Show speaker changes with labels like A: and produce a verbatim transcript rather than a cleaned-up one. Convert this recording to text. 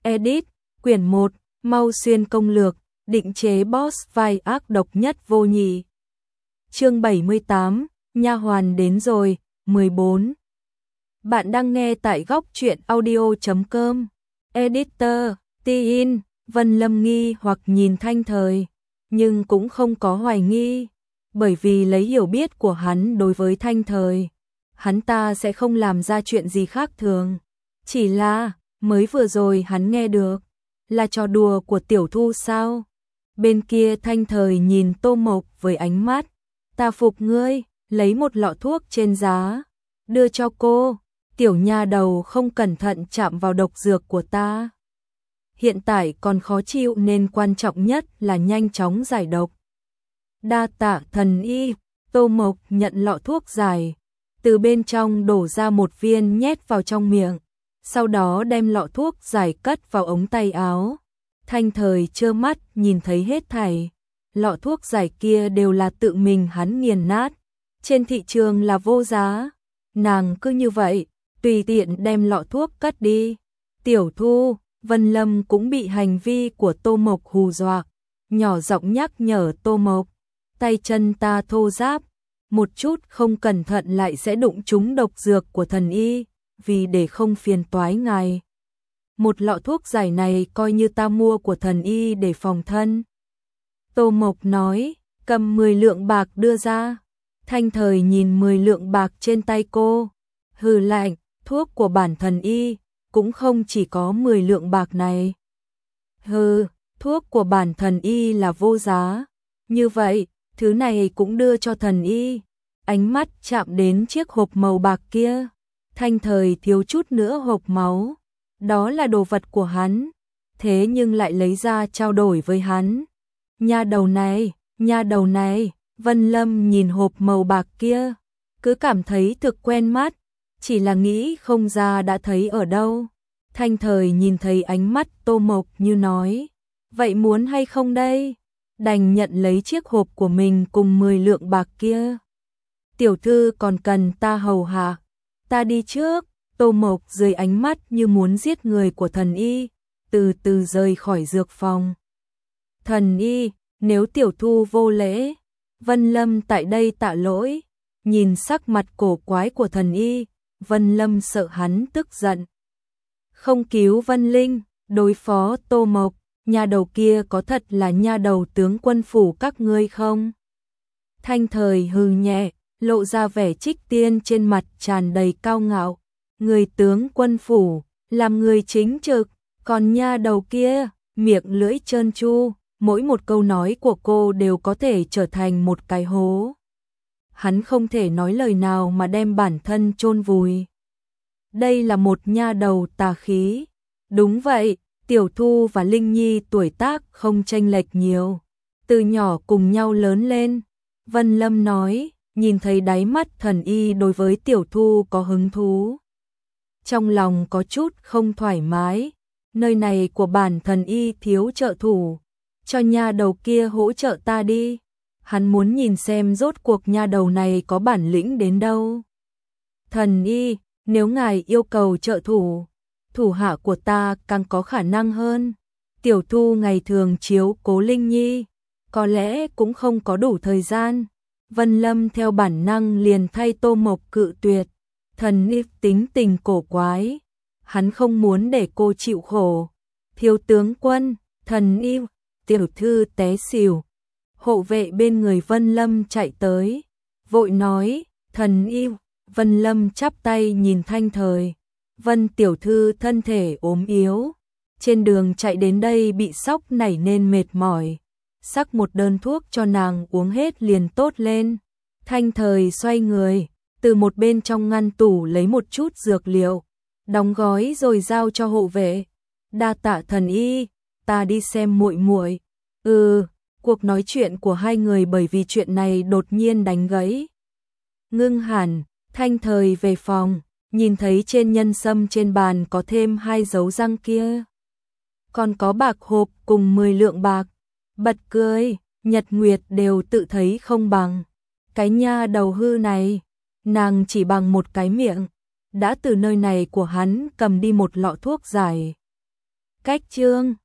A: Edit, quyển một, Mau Xuyên công lược, định chế boss vai ác độc nhất vô nhị. Chương bảy mươi tám, nha hoàn đến rồi, mười bốn. Bạn đang nghe tại góc truyện audio chấm com. Editor, Tin, Vân Lâm nghi hoặc nhìn Thanh Thời, nhưng cũng không có hoài nghi, bởi vì lấy hiểu biết của hắn đối với Thanh Thời, hắn ta sẽ không làm ra chuyện gì khác thường. Chỉ là, mới vừa rồi hắn nghe được, là trò đùa của Tiểu Thu sao? Bên kia Thanh Thời nhìn Tô Mộc với ánh mắt, ta phục ngươi, lấy một lọ thuốc trên giá, đưa cho cô, tiểu nha đầu không cẩn thận chạm vào độc dược của ta. Hiện tại còn khó chịu nên quan trọng nhất là nhanh chóng giải độc. Đa tạ thần y, Tô Mộc nhận lọ thuốc giải, từ bên trong đổ ra một viên nhét vào trong miệng, sau đó đem lọ thuốc giải cất vào ống tay áo. Thanh Thời trơ mắt nhìn thấy hết thảy, lọ thuốc giải kia đều là tự mình hắn nghiền nát, trên thị trường là vô giá, nàng cứ như vậy, tùy tiện đem lọ thuốc cất đi. Tiểu Thu, Vân Lâm cũng bị hành vi của Tô Mộc hù dọa, nhỏ giọng nhắc nhở Tô Mộc, tay chân ta thô ráp, một chút không cẩn thận lại sẽ đụng trúng độc dược của thần y, vì để không phiền toái ngài. Một lọ thuốc giải này coi như ta mua của thần y để phòng thân. Tô Mộc nói, cầm mười lượng bạc đưa ra. Thanh Thời nhìn mười lượng bạc trên tay cô, hừ lạnh, thuốc của bản thần y, cũng không chỉ có mười lượng bạc này. Hừ, thuốc của bản thần y là vô giá. Như vậy, thứ này cũng đưa cho thần y. Ánh mắt chạm đến chiếc hộp màu bạc kia. Thanh Thời thiếu chút nữa hộc máu. Đó là đồ vật của hắn, thế nhưng lại lấy ra trao đổi với hắn. Nha đầu này, nha đầu này, Vân Lâm nhìn hộp màu bạc kia, cứ cảm thấy thực quen mắt, chỉ là nghĩ không ra đã thấy ở đâu. Thanh Thời nhìn thấy ánh mắt Tô Mộc như nói, vậy muốn hay không đây? Đành nhận lấy chiếc hộp của mình cùng mười lượng bạc kia. Tiểu thư còn cần ta hầu hạ, ta đi trước. Tô Mộc dưới ánh mắt như muốn giết người của thần y, từ từ rời khỏi dược phòng. Thần y, nếu Tiểu Thu vô lễ, Vân Lâm tại đây tạ lỗi. Nhìn sắc mặt cổ quái của thần y, Vân Lâm sợ hắn tức giận. Không cứu Vân Linh, đối phó Tô Mộc, nha đầu kia có thật là nha đầu tướng quân phủ các ngươi không? Thanh Thời hừ nhẹ, lộ ra vẻ trích tiên trên mặt tràn đầy cao ngạo. Người tướng quân phủ, làm người chính trực, còn nha đầu kia, miệng lưỡi trơn tru, mỗi một câu nói của cô đều có thể trở thành một cái hố. Hắn không thể nói lời nào mà đem bản thân chôn vùi. Đây là một nha đầu tà khí. Đúng vậy, Tiểu Thu và Linh Nhi tuổi tác không chênh lệch nhiều, từ nhỏ cùng nhau lớn lên. Vân Lâm nói, nhìn thấy đáy mắt thần y đối với Tiểu Thu có hứng thú. Trong lòng có chút không thoải mái, nơi này của bản thần y thiếu trợ thủ, cho nha đầu kia hỗ trợ ta đi. Hắn muốn nhìn xem rốt cuộc nha đầu này có bản lĩnh đến đâu. Thần y, nếu ngài yêu cầu trợ thủ, thủ hạ của ta càng có khả năng hơn. Tiểu Thu ngày thường chiếu cố Linh Nhi, có lẽ cũng không có đủ thời gian. Vân Lâm theo bản năng liền thay Tô Mộc cự tuyệt. Thần y tính tình cổ quái, hắn không muốn để cô chịu khổ. Thiếu tướng quân, thần y, Tiểu thư té xỉu. Hộ vệ bên người Vân Lâm chạy tới, vội nói, thần y. Vân Lâm chắp tay nhìn Thanh Thời, Vân tiểu thư thân thể ốm yếu, trên đường chạy đến đây bị sốc nảy nên mệt mỏi, sắc một đơn thuốc cho nàng uống hết liền tốt lên. Thanh Thời xoay người, từ một bên trong ngăn tủ lấy một chút dược liệu, đóng gói rồi giao cho hộ vệ. Đa tạ thần y, ta đi xem muội muội. Ừ, cuộc nói chuyện của hai người bởi vì chuyện này đột nhiên đánh gãy. Ngưng hẳn, Thanh Thời về phòng, nhìn thấy trên nhân sâm trên bàn có thêm hai dấu răng kia. Còn có bạc hộp cùng mười lượng bạc, bật cười, Nhật Nguyệt đều tự thấy không bằng. Cái nha đầu hư này, nàng chỉ bằng một cái miệng, đã từ nơi này của hắn cầm đi một lọ thuốc giải. Cách chương